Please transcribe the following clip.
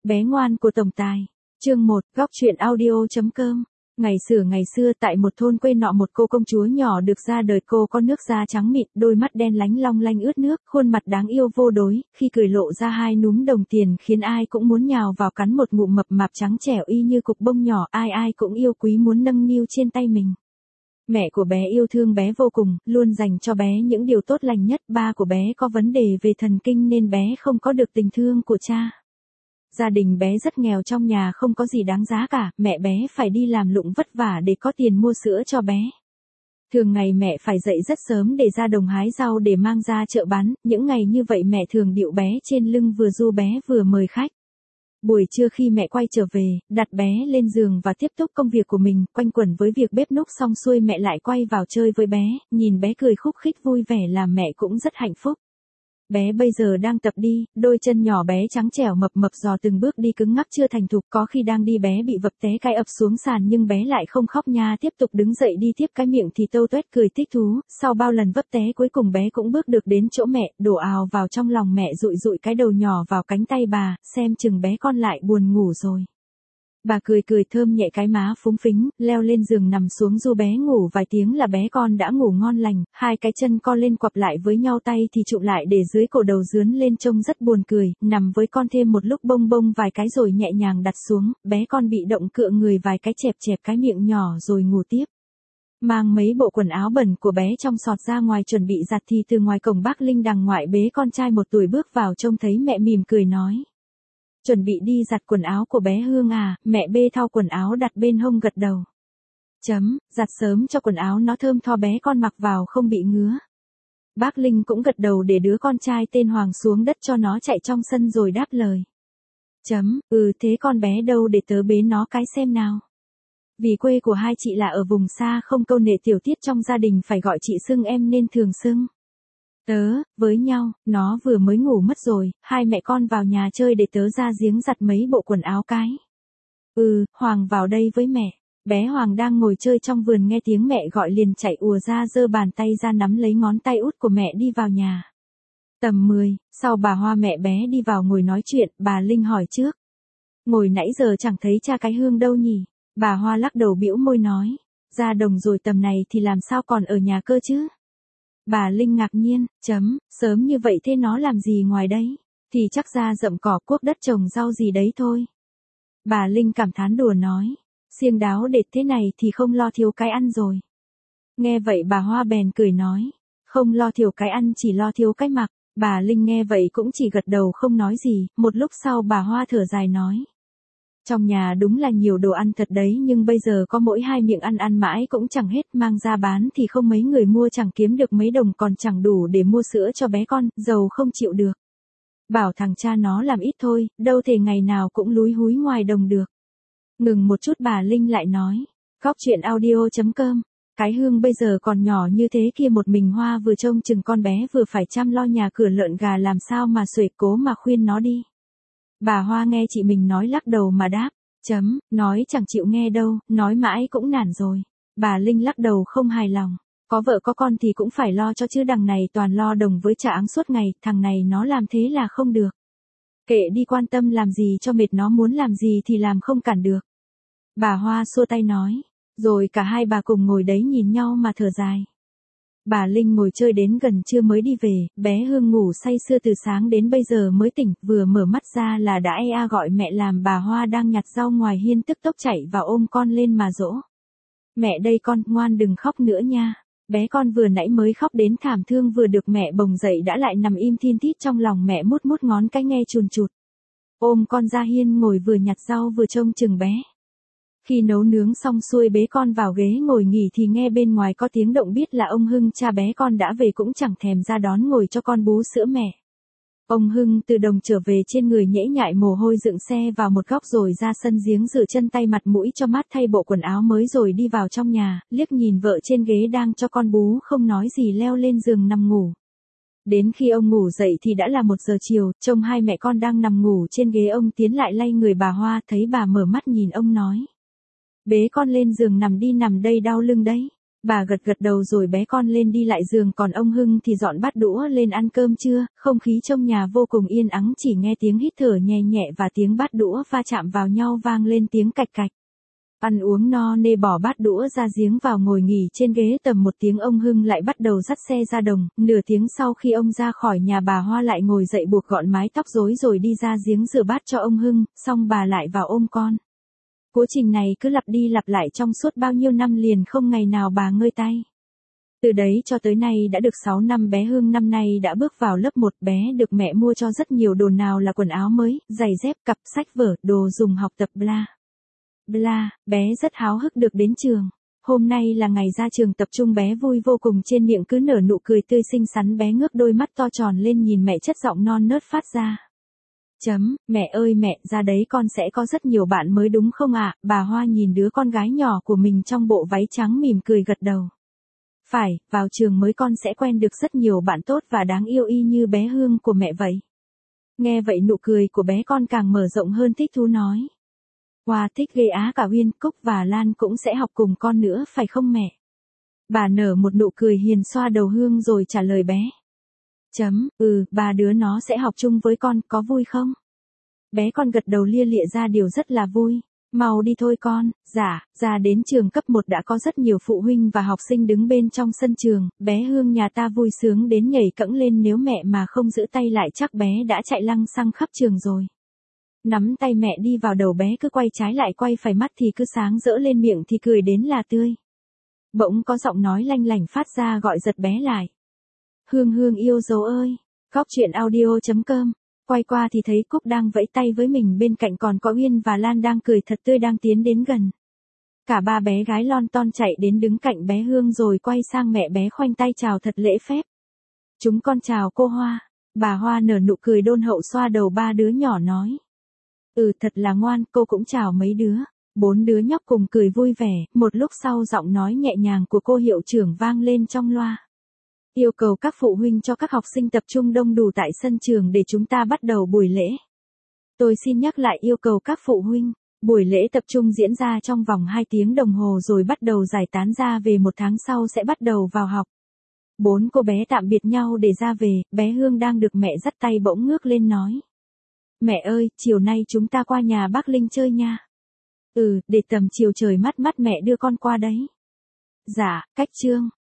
Bé ngoan của tổng tài. Chương 1, góc truyện audio.com. Ngày xưa tại một thôn quê nọ, một cô công chúa nhỏ được ra đời. Cô có nước da trắng mịn, đôi mắt đen lánh long lanh ướt nước, khuôn mặt đáng yêu vô đối, khi cười lộ ra hai núm đồng tiền khiến ai cũng muốn nhào vào cắn một ngụm, mập mạp trắng trẻo y như cục bông nhỏ, ai ai cũng yêu quý muốn nâng niu trên tay mình. Mẹ của bé yêu thương bé vô cùng, luôn dành cho bé những điều tốt lành nhất. Ba của bé có vấn đề về thần kinh nên bé không có được tình thương của cha. Gia đình bé rất nghèo, trong nhà không có gì đáng giá cả, mẹ bé phải đi làm lụng vất vả để có tiền mua sữa cho bé. Thường ngày mẹ phải dậy rất sớm để ra đồng hái rau để mang ra chợ bán, những ngày như vậy mẹ thường điệu bé trên lưng, vừa du bé vừa mời khách. Buổi trưa khi mẹ quay trở về, đặt bé lên giường và tiếp tục công việc của mình, quanh quẩn với việc bếp núc xong xuôi mẹ lại quay vào chơi với bé, nhìn bé cười khúc khích vui vẻ làm mẹ cũng rất hạnh phúc. Bé bây giờ đang tập đi, đôi chân nhỏ bé trắng trẻo mập mập dò từng bước đi cứng ngắc chưa thành thục, có khi đang đi bé bị vấp té cái ập xuống sàn nhưng bé lại không khóc nha, tiếp tục đứng dậy đi tiếp, cái miệng thì tâu tuét cười thích thú. Sau bao lần vấp té cuối cùng bé cũng bước được đến chỗ mẹ, đổ ào vào trong lòng mẹ, dụi dụi cái đầu nhỏ vào cánh tay bà, xem chừng bé con lại buồn ngủ rồi. Bà cười cười thơm nhẹ cái má phúng phính, leo lên giường nằm xuống du bé ngủ vài tiếng là bé con đã ngủ ngon lành, hai cái chân co lên quặp lại với nhau, tay thì chụm lại để dưới cổ đầu dướn lên trông rất buồn cười, nằm với con thêm một lúc bông bông vài cái rồi nhẹ nhàng đặt xuống, bé con bị động cựa người vài cái chẹp chẹp cái miệng nhỏ rồi ngủ tiếp. Mang mấy bộ quần áo bẩn của bé trong sọt ra ngoài chuẩn bị giặt thì từ ngoài cổng bác Linh đằng ngoại bế con trai 1 tuổi bước vào, trông thấy mẹ mỉm cười nói. Chuẩn bị đi giặt quần áo của bé Hương à, mẹ bê thau quần áo đặt bên hông gật đầu. Giặt sớm cho quần áo nó thơm tho bé con mặc vào không bị ngứa. Bác Linh cũng gật đầu để đứa con trai tên Hoàng xuống đất cho nó chạy trong sân rồi đáp lời. Thế con bé đâu để tớ bế nó cái xem nào. Vì quê của hai chị là ở vùng xa, không câu nệ tiểu tiết trong gia đình phải gọi chị xưng em nên thường xưng với nhau. Nó vừa mới ngủ mất rồi, hai mẹ con vào nhà chơi để tớ ra giếng giặt mấy bộ quần áo cái. Hoàng vào đây với mẹ. Bé Hoàng đang ngồi chơi trong vườn nghe tiếng mẹ gọi liền chạy ùa ra, giơ bàn tay ra nắm lấy ngón tay út của mẹ đi vào nhà. Tầm 10, sau bà Hoa mẹ bé đi vào ngồi nói chuyện, bà Linh hỏi trước. Ngồi nãy giờ chẳng thấy cha cái Hương đâu nhỉ? Bà Hoa lắc đầu bĩu môi nói. Ra đồng rồi, tầm này thì làm sao còn ở nhà cơ chứ? Bà Linh ngạc nhiên, sớm như vậy thế nó làm gì ngoài đấy? Thì chắc ra dậm cỏ cuốc đất trồng rau gì đấy thôi. Bà Linh cảm thán đùa nói, siêng đáo đệt thế này thì không lo thiếu cái ăn rồi. Nghe vậy bà Hoa bèn cười nói, không lo thiếu cái ăn chỉ lo thiếu cái mặc. Bà Linh nghe vậy cũng chỉ gật đầu không nói gì, một lúc sau bà Hoa thở dài nói. Trong nhà đúng là nhiều đồ ăn thật đấy, nhưng bây giờ có mỗi 2 miệng ăn mãi cũng chẳng hết, mang ra bán thì không mấy người mua, chẳng kiếm được mấy đồng, còn chẳng đủ để mua sữa cho bé con, giàu không chịu được. Bảo thằng cha nó làm ít thôi, đâu thể ngày nào cũng lúi húi ngoài đồng được. Ngừng một chút bà Linh lại nói, góc truyện audio.com. Cái Hương bây giờ còn nhỏ như thế kia, một mình Hoa vừa trông chừng con bé vừa phải chăm lo nhà cửa lợn gà, làm sao mà xuể, cố mà khuyên nó đi. Bà Hoa nghe chị mình nói lắc đầu mà đáp, nói chẳng chịu nghe đâu, nói mãi cũng nản rồi. Bà Linh lắc đầu không hài lòng, có vợ có con thì cũng phải lo cho chứ, đằng này toàn lo đồng với trả áng suốt ngày, thằng này nó làm thế là không được. Kệ đi, quan tâm làm gì cho mệt, nó muốn làm gì thì làm, không cản được. Bà Hoa xua tay nói, rồi cả hai bà cùng ngồi đấy nhìn nhau mà thở dài. Bà Linh ngồi chơi đến gần trưa mới đi về, bé Hương ngủ say sưa từ sáng đến bây giờ mới tỉnh, vừa mở mắt ra là đã gọi mẹ, làm bà Hoa đang nhặt rau ngoài hiên tức tốc chạy vào ôm con lên mà dỗ. Mẹ đây con, ngoan đừng khóc nữa nha. Bé con vừa nãy mới khóc đến thảm thương, vừa được mẹ bồng dậy đã lại nằm im thin thít trong lòng mẹ, mút mút ngón cái nghe chùn chụt. Ôm con ra hiên ngồi, vừa nhặt rau vừa trông chừng bé. Khi nấu nướng xong xuôi bế con vào ghế ngồi nghỉ thì nghe bên ngoài có tiếng động, biết là ông Hưng cha bé con đã về, cũng chẳng thèm ra đón ngồi cho con bú sữa mẹ. Ông Hưng từ đồng trở về, trên người nhễ nhại mồ hôi, dựng xe vào một góc rồi ra sân giếng rửa chân tay mặt mũi cho mát, thay bộ quần áo mới rồi đi vào trong nhà, liếc nhìn vợ trên ghế đang cho con bú không nói gì, leo lên giường nằm ngủ. Đến khi ông ngủ dậy thì đã là 1 giờ chiều, trông hai mẹ con đang nằm ngủ trên ghế, ông tiến lại lay người bà Hoa, thấy bà mở mắt nhìn ông nói. Bế con lên giường nằm đi, nằm đây đau lưng đấy. Bà gật gật đầu rồi bé con lên đi lại giường, còn ông Hưng thì dọn bát đũa lên ăn cơm trưa. Không khí trong nhà vô cùng yên ắng, chỉ nghe tiếng hít thở nhẹ nhẹ và tiếng bát đũa va chạm vào nhau vang lên tiếng cạch cạch. Ăn uống no nê bỏ bát đũa ra giếng vào ngồi nghỉ trên ghế, tầm một tiếng ông Hưng lại bắt đầu dắt xe ra đồng. Nửa tiếng sau khi ông ra khỏi nhà, bà Hoa lại ngồi dậy buộc gọn mái tóc rối rồi đi ra giếng rửa bát cho ông Hưng, xong bà lại vào ôm con. Quá trình này cứ lặp đi lặp lại trong suốt bao nhiêu năm liền, không ngày nào bà ngơi tay. Từ đấy cho tới nay đã được 6 năm, bé Hương năm nay đã bước vào lớp 1, bé được mẹ mua cho rất nhiều đồ, nào là quần áo mới, giày dép, cặp sách vở, đồ dùng học tập bla bla, bé rất háo hức được đến trường. Hôm nay là ngày ra trường tập trung, bé vui vô cùng, trên miệng cứ nở nụ cười tươi xinh xắn, bé ngước đôi mắt to tròn lên nhìn mẹ, chất giọng non nớt phát ra. Mẹ ơi mẹ, ra đấy con sẽ có rất nhiều bạn mới đúng không ạ? Bà Hoa nhìn đứa con gái nhỏ của mình trong bộ váy trắng mỉm cười gật đầu. Phải, vào trường mới con sẽ quen được rất nhiều bạn tốt và đáng yêu y như bé Hương của mẹ vậy. Nghe vậy nụ cười của bé con càng mở rộng hơn, thích thú nói. Hoa thích ghê á, cả Uyên, Cúc và Lan cũng sẽ học cùng con nữa phải không mẹ? Bà nở một nụ cười hiền xoa đầu Hương rồi trả lời bé. Ba đứa nó sẽ học chung với con, có vui không? Bé con gật đầu lia lịa ra điều rất là vui. Mau đi thôi con. Dạ. Ra đến trường cấp 1 đã có rất nhiều phụ huynh và học sinh đứng bên trong sân trường, bé Hương nhà ta vui sướng đến nhảy cẫng lên, nếu mẹ mà không giữ tay lại chắc bé đã chạy lăng xăng khắp trường rồi. Nắm tay mẹ đi vào, đầu bé cứ quay trái lại quay phải, mắt thì cứ sáng rỡ lên, miệng thì cười đến là tươi. Bỗng có giọng nói lanh lảnh phát ra gọi giật bé lại. Hương Hương yêu dấu ơi. Góc truyện audio.com. Quay qua thì thấy Cúc đang vẫy tay với mình, bên cạnh còn có Uyên và Lan đang cười thật tươi đang tiến đến gần. Cả ba bé gái lon ton chạy đến đứng cạnh bé Hương rồi quay sang mẹ bé khoanh tay chào thật lễ phép. Chúng con chào cô Hoa. Bà Hoa nở nụ cười đôn hậu xoa đầu ba đứa nhỏ nói. Thật là ngoan, cô cũng chào mấy đứa. 4 đứa nhóc cùng cười vui vẻ, một lúc sau giọng nói nhẹ nhàng của cô hiệu trưởng vang lên trong loa. Yêu cầu các phụ huynh cho các học sinh tập trung đông đủ tại sân trường để chúng ta bắt đầu buổi lễ. Tôi xin nhắc lại yêu cầu các phụ huynh, buổi lễ tập trung diễn ra trong vòng 2 tiếng đồng hồ rồi bắt đầu giải tán ra về, 1 tháng sau sẽ bắt đầu vào học. 4 cô bé tạm biệt nhau để ra về, bé Hương đang được mẹ dắt tay bỗng ngước lên nói. Mẹ ơi, chiều nay chúng ta qua nhà bác Linh chơi nha. Để tầm chiều trời mát mát mẹ đưa con qua đấy. Dạ, cách Trương.